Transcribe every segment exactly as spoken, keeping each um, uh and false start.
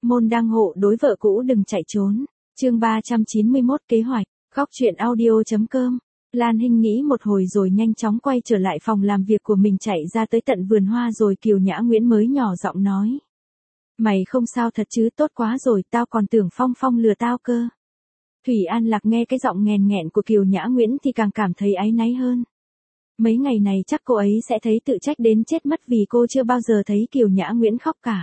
Môn đăng hộ đối vợ cũ đừng chạy trốn. Chương ba trăm chín mươi mốt kế hoạch. Góc truyện audio.com. Lan Hinh nghĩ một hồi rồi nhanh chóng quay trở lại phòng làm việc của mình, chạy ra tới tận vườn hoa rồi Kiều Nhã Nguyễn mới nhỏ giọng nói. Mày không sao thật chứ? Tốt quá rồi, tao còn tưởng Phong Phong lừa tao cơ. Thủy An Lạc nghe cái giọng nghèn nghẹn của Kiều Nhã Nguyễn thì càng cảm thấy áy náy hơn. Mấy ngày này chắc cô ấy sẽ thấy tự trách đến chết mất vì cô chưa bao giờ thấy Kiều Nhã Nguyễn khóc cả.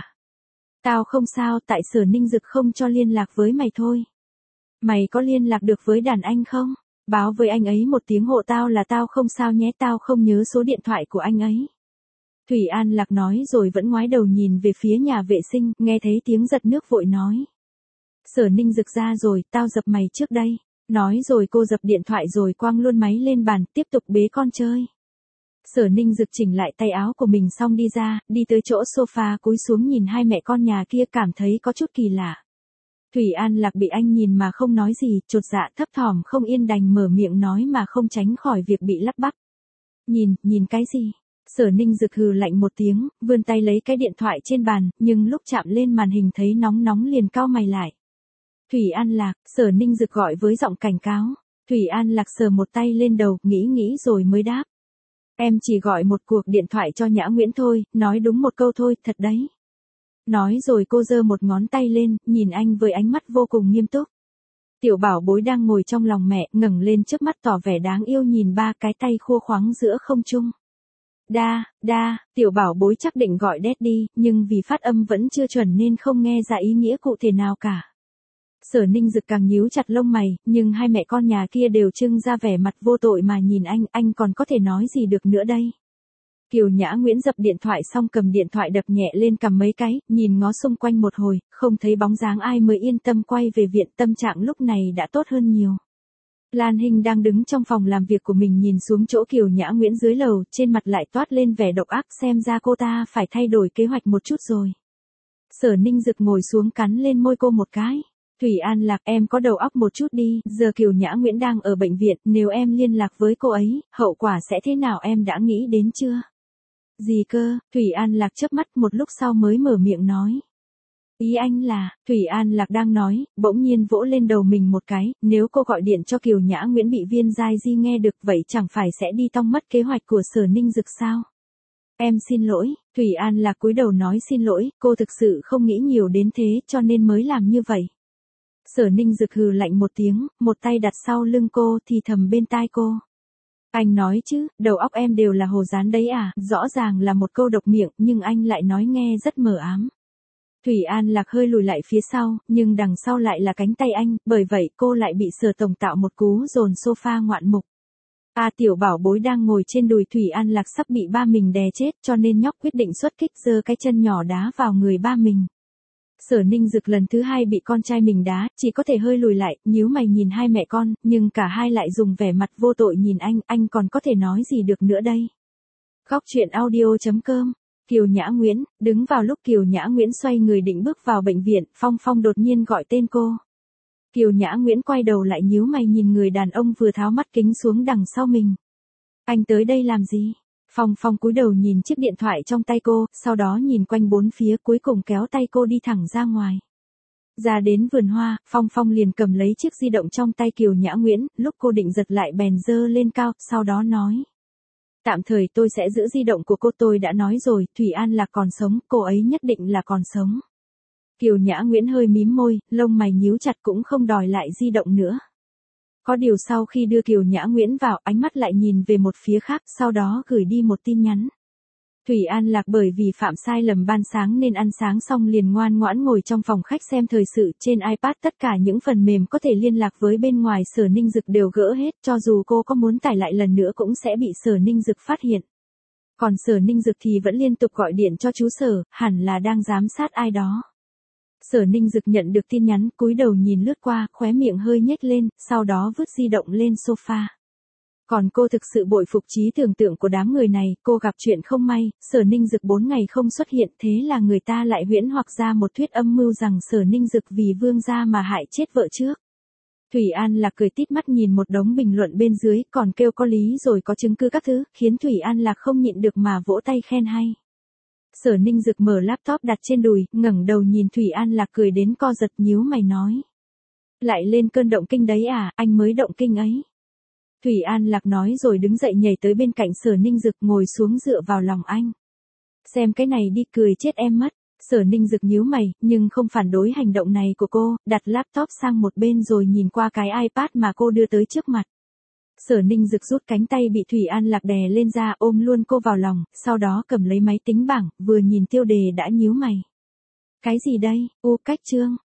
Tao không sao, tại Sở Ninh Dực không cho liên lạc với mày thôi. Mày có liên lạc được với đàn anh không? Báo với anh ấy một tiếng hộ tao là tao không sao nhé, tao không nhớ số điện thoại của anh ấy. Thủy An Lạc nói rồi vẫn ngoái đầu nhìn về phía nhà vệ sinh, nghe thấy tiếng giật nước vội nói. Sở Ninh Dực ra rồi, tao dập mày trước đây. Nói rồi cô dập điện thoại rồi quăng luôn máy lên bàn, tiếp tục bế con chơi. Sở Ninh Dực chỉnh lại tay áo của mình xong đi ra, đi tới chỗ sofa cúi xuống nhìn hai mẹ con nhà kia, cảm thấy có chút kỳ lạ. Thủy An Lạc bị anh nhìn mà không nói gì, chột dạ thấp thỏm không yên đành mở miệng nói mà không tránh khỏi việc bị lắp bắp. Nhìn, nhìn cái gì? Sở Ninh Dực hừ lạnh một tiếng, vươn tay lấy cái điện thoại trên bàn, nhưng lúc chạm lên màn hình thấy nóng nóng liền cau mày lại. Thủy An Lạc, Sở Ninh Dực gọi với giọng cảnh cáo. Thủy An Lạc sờ một tay lên đầu, nghĩ nghĩ rồi mới đáp. Em chỉ gọi một cuộc điện thoại cho Nhã Nguyễn thôi, nói đúng một câu thôi, thật đấy. Nói rồi cô giơ một ngón tay lên, nhìn anh với ánh mắt vô cùng nghiêm túc. Tiểu bảo bối đang ngồi trong lòng mẹ, ngẩng lên trước mắt tỏ vẻ đáng yêu nhìn ba cái tay khua khoáng giữa không trung. Đa, đa, tiểu bảo bối chắc định gọi Daddy, nhưng vì phát âm vẫn chưa chuẩn nên không nghe ra ý nghĩa cụ thể nào cả. Sở Ninh Dực càng nhíu chặt lông mày, nhưng hai mẹ con nhà kia đều trưng ra vẻ mặt vô tội mà nhìn anh, anh còn có thể nói gì được nữa đây. Kiều Nhã Nguyễn dập điện thoại xong cầm điện thoại đập nhẹ lên cầm mấy cái, nhìn ngó xung quanh một hồi, không thấy bóng dáng ai mới yên tâm quay về viện, tâm trạng lúc này đã tốt hơn nhiều. Lan Hinh đang đứng trong phòng làm việc của mình nhìn xuống chỗ Kiều Nhã Nguyễn dưới lầu, trên mặt lại toát lên vẻ độc ác, xem ra cô ta phải thay đổi kế hoạch một chút rồi. Sở Ninh Dực ngồi xuống cắn lên môi cô một cái. Thủy An Lạc, em có đầu óc một chút đi, giờ Kiều Nhã Nguyễn đang ở bệnh viện, nếu em liên lạc với cô ấy, hậu quả sẽ thế nào em đã nghĩ đến chưa? Gì cơ? Thủy An Lạc chớp mắt một lúc sau mới mở miệng nói. Ý anh là, Thủy An Lạc đang nói, bỗng nhiên vỗ lên đầu mình một cái, nếu cô gọi điện cho Kiều Nhã Nguyễn bị Viên Giai Di nghe được vậy chẳng phải sẽ đi tong mất kế hoạch của Sở Ninh Dực sao? Em xin lỗi, Thủy An Lạc cúi đầu nói xin lỗi, cô thực sự không nghĩ nhiều đến thế cho nên mới làm như vậy. Sở Ninh Dực hừ lạnh một tiếng, một tay đặt sau lưng cô thì thầm bên tai cô. Anh nói chứ, đầu óc em đều là hồ dán đấy à, rõ ràng là một câu độc miệng nhưng anh lại nói nghe rất mờ ám. Thủy An Lạc hơi lùi lại phía sau, nhưng đằng sau lại là cánh tay anh, bởi vậy cô lại bị Sở Tổng tạo một cú dồn sofa ngoạn mục. A tiểu bảo bối đang ngồi trên đùi Thủy An Lạc sắp bị ba mình đè chết cho nên nhóc quyết định xuất kích, giơ cái chân nhỏ đá vào người ba mình. Sở Ninh Dực lần thứ hai bị con trai mình đá, chỉ có thể hơi lùi lại, nhíu mày nhìn hai mẹ con, nhưng cả hai lại dùng vẻ mặt vô tội nhìn anh, anh còn có thể nói gì được nữa đây. Góc truyện audio.com. Kiều Nhã Nguyễn, đứng vào lúc Kiều Nhã Nguyễn xoay người định bước vào bệnh viện, Phong Phong đột nhiên gọi tên cô. Kiều Nhã Nguyễn quay đầu lại nhíu mày nhìn người đàn ông vừa tháo mắt kính xuống đằng sau mình. Anh tới đây làm gì? Phong Phong cúi đầu nhìn chiếc điện thoại trong tay cô, sau đó nhìn quanh bốn phía cuối cùng kéo tay cô đi thẳng ra ngoài. Ra đến vườn hoa, Phong Phong liền cầm lấy chiếc di động trong tay Kiều Nhã Nguyễn, lúc cô định giật lại bèn giơ lên cao, sau đó nói. Tạm thời tôi sẽ giữ di động của cô, tôi đã nói rồi, Thủy An Lạc còn sống, cô ấy nhất định là còn sống. Kiều Nhã Nguyễn hơi mím môi, lông mày nhíu chặt cũng không đòi lại di động nữa. Có điều sau khi đưa Kiều Nhã Nguyễn vào, ánh mắt lại nhìn về một phía khác, sau đó gửi đi một tin nhắn. Thủy An Lạc bởi vì phạm sai lầm ban sáng nên ăn sáng xong liền ngoan ngoãn ngồi trong phòng khách xem thời sự, trên iPad tất cả những phần mềm có thể liên lạc với bên ngoài Sở Ninh Dực đều gỡ hết, cho dù cô có muốn tải lại lần nữa cũng sẽ bị Sở Ninh Dực phát hiện. Còn Sở Ninh Dực thì vẫn liên tục gọi điện cho chú Sở, hẳn là đang giám sát ai đó. Sở Ninh Dực nhận được tin nhắn, cúi đầu nhìn lướt qua, khóe miệng hơi nhếch lên, sau đó vứt di động lên sofa. Còn cô thực sự bội phục trí tưởng tượng của đám người này, cô gặp chuyện không may, Sở Ninh Dực bốn ngày không xuất hiện, thế là người ta lại huyễn hoặc ra một thuyết âm mưu rằng Sở Ninh Dực vì Vương gia mà hại chết vợ trước. Thủy An Lạc cười tít mắt nhìn một đống bình luận bên dưới, còn kêu có lý rồi có chứng cứ các thứ, khiến Thủy An Lạc không nhịn được mà vỗ tay khen hay. Sở Ninh Dực mở laptop đặt trên đùi, ngẩng đầu nhìn Thủy An Lạc cười đến co giật, nhíu mày nói. Lại lên cơn động kinh đấy à, anh mới động kinh ấy. Thủy An Lạc nói rồi đứng dậy nhảy tới bên cạnh Sở Ninh Dực, ngồi xuống dựa vào lòng anh. Xem cái này đi, cười chết em mất. Sở Ninh Dực nhíu mày, nhưng không phản đối hành động này của cô, đặt laptop sang một bên rồi nhìn qua cái iPad mà cô đưa tới trước mặt. Sở Ninh Dực rút cánh tay bị Thủy An Lạc đè lên ra, ôm luôn cô vào lòng, sau đó cầm lấy máy tính bảng, vừa nhìn tiêu đề đã nhíu mày. Cái gì đây, ô cách chương,